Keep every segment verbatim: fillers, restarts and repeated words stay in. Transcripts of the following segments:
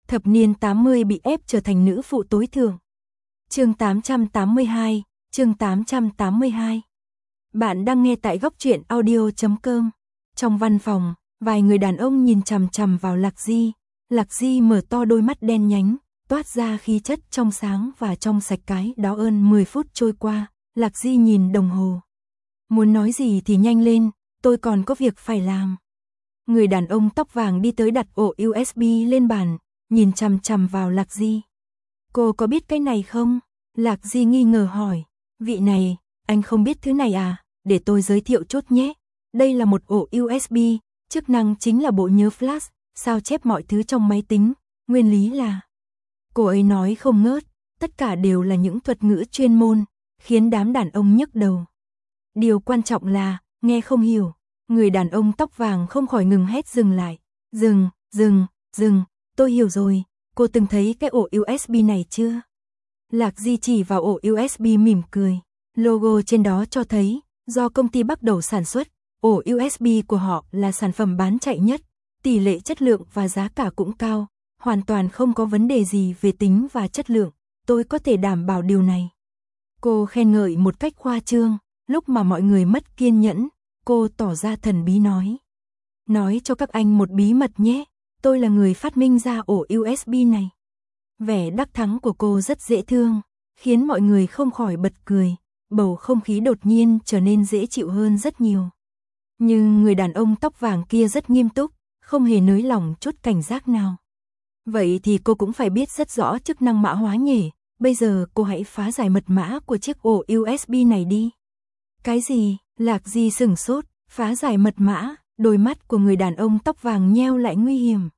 Thập niên tám mươi bị ép trở thành nữ phụ tối thượng. Chương tám trăm tám mươi hai, chương tám trăm tám mươi hai. Bạn đang nghe tại góc truyện audio chấm com. Trong văn phòng, vài người đàn ông nhìn chằm chằm vào Lạc Di. Lạc Di mở to đôi mắt đen nhánh, toát ra khí chất trong sáng và trong sạch cái đó. Ơn mười phút trôi qua, Lạc Di nhìn đồng hồ. Muốn nói gì thì nhanh lên, tôi còn có việc phải làm. Người đàn ông tóc vàng đi tới đặt ổ u ét bê lên bàn, nhìn chằm chằm vào Lạc Di. Cô có biết cái này không? Lạc Di nghi ngờ hỏi. Vị này, anh không biết thứ này à? Để tôi giới thiệu chút nhé. Đây là một ổ u ét bê, chức năng chính là bộ nhớ flash, sao chép mọi thứ trong máy tính. Nguyên lý là... Cô ấy nói không ngớt, tất cả đều là những thuật ngữ chuyên môn, khiến đám đàn ông nhức đầu. Điều quan trọng là, nghe không hiểu. Người đàn ông tóc vàng không khỏi ngừng hét dừng lại. Dừng, dừng, dừng, tôi hiểu rồi, cô từng thấy cái ổ u ét bê này chưa? Lạc Di chỉ vào ổ u ét bê mỉm cười. Logo trên đó cho thấy, do công ty bắt đầu sản xuất, ổ u ét bê của họ là sản phẩm bán chạy nhất, tỷ lệ chất lượng và giá cả cũng cao, hoàn toàn không có vấn đề gì về tính và chất lượng, tôi có thể đảm bảo điều này. Cô khen ngợi một cách khoa trương, lúc mà mọi người mất kiên nhẫn, cô tỏ ra thần bí nói. Nói cho các anh một bí mật nhé, tôi là người phát minh ra ổ u ét bê này. Vẻ đắc thắng của cô rất dễ thương, khiến mọi người không khỏi bật cười, bầu không khí đột nhiên trở nên dễ chịu hơn rất nhiều. Nhưng người đàn ông tóc vàng kia rất nghiêm túc, không hề nới lỏng chút cảnh giác nào. Vậy thì cô cũng phải biết rất rõ chức năng mã hóa nhỉ, bây giờ cô hãy phá giải mật mã của chiếc ổ u ét bê này đi. Cái gì? Lạc Di sửng sốt, phá giải mật mã, đôi mắt của người đàn ông tóc vàng nheo lại nguy hiểm.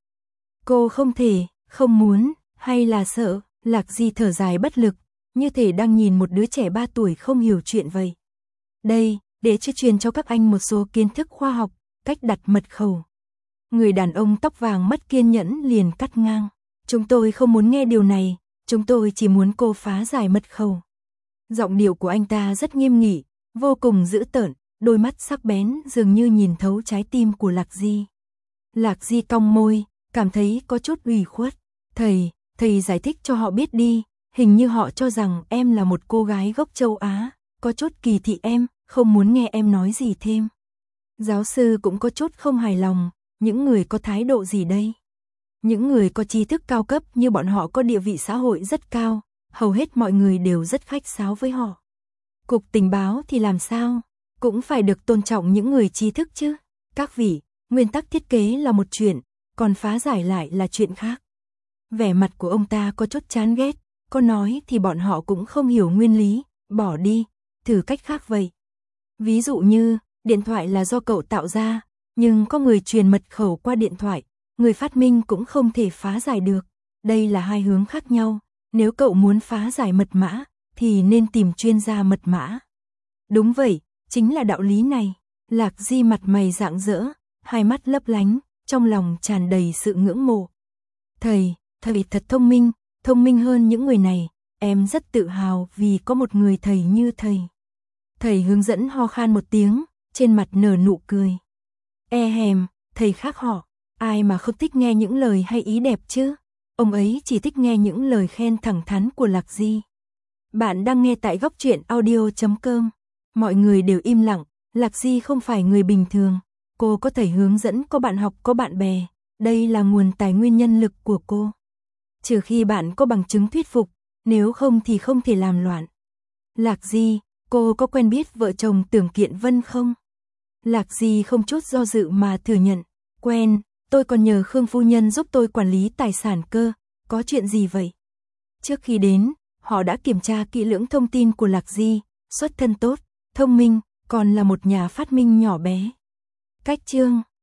Cô không thể, không muốn, hay là sợ? Lạc Di thở dài bất lực, như thể đang nhìn một đứa trẻ ba tuổi không hiểu chuyện vậy. Đây, để chưa truyền cho các anh một số kiến thức khoa học, cách đặt mật khẩu. Người đàn ông tóc vàng mất kiên nhẫn liền cắt ngang. Chúng tôi không muốn nghe điều này, chúng tôi chỉ muốn cô phá giải mật khẩu. Giọng điệu của anh ta rất nghiêm nghị, vô cùng dữ tợn, đôi mắt sắc bén dường như nhìn thấu trái tim của Lạc Di. Lạc Di cong môi, cảm thấy có chút ủy khuất. Thầy, thầy giải thích cho họ biết đi, hình như họ cho rằng em là một cô gái gốc châu Á, có chút kỳ thị em, không muốn nghe em nói gì thêm. Giáo sư cũng có chút không hài lòng, những người có thái độ gì đây? Những người có tri thức cao cấp như bọn họ có địa vị xã hội rất cao, hầu hết mọi người đều rất khách sáo với họ. Cục tình báo thì làm sao? Cũng phải được tôn trọng những người trí thức chứ. Các vị, nguyên tắc thiết kế là một chuyện, còn phá giải lại là chuyện khác. Vẻ mặt của ông ta có chút chán ghét, có nói thì bọn họ cũng không hiểu nguyên lý, bỏ đi, thử cách khác vậy. Ví dụ như, điện thoại là do cậu tạo ra, nhưng có người truyền mật khẩu qua điện thoại, người phát minh cũng không thể phá giải được. Đây là hai hướng khác nhau, nếu cậu muốn phá giải mật mã, thì nên tìm chuyên gia mật mã. Đúng vậy, chính là đạo lý này. Lạc Di mặt mày rạng rỡ, hai mắt lấp lánh, trong lòng tràn đầy sự ngưỡng mộ. Thầy, thầy thật thông minh, thông minh hơn những người này, em rất tự hào vì có một người thầy như thầy. Thầy hướng dẫn ho khan một tiếng, trên mặt nở nụ cười. E hèm, thầy khác họ, ai mà không thích nghe những lời hay ý đẹp chứ? Ông ấy chỉ thích nghe những lời khen thẳng thắn của Lạc Di. Bạn đang nghe tại góc truyện audio chấm com. Mọi người đều im lặng, Lạc Di không phải người bình thường. Cô có thầy hướng dẫn, có bạn học, có bạn bè. Đây là nguồn tài nguyên nhân lực của cô. Trừ khi bạn có bằng chứng thuyết phục, nếu không thì không thể làm loạn. Lạc Di, cô có quen biết vợ chồng Tưởng Kiện Vân không? Lạc Di không chút do dự mà thừa nhận. Quen, tôi còn nhờ Khương phu nhân giúp tôi quản lý tài sản cơ. Có chuyện gì vậy? Trước khi đến, họ đã kiểm tra kỹ lưỡng thông tin của Lạc Di, xuất thân tốt, thông minh, còn là một nhà phát minh nhỏ bé. Cách chương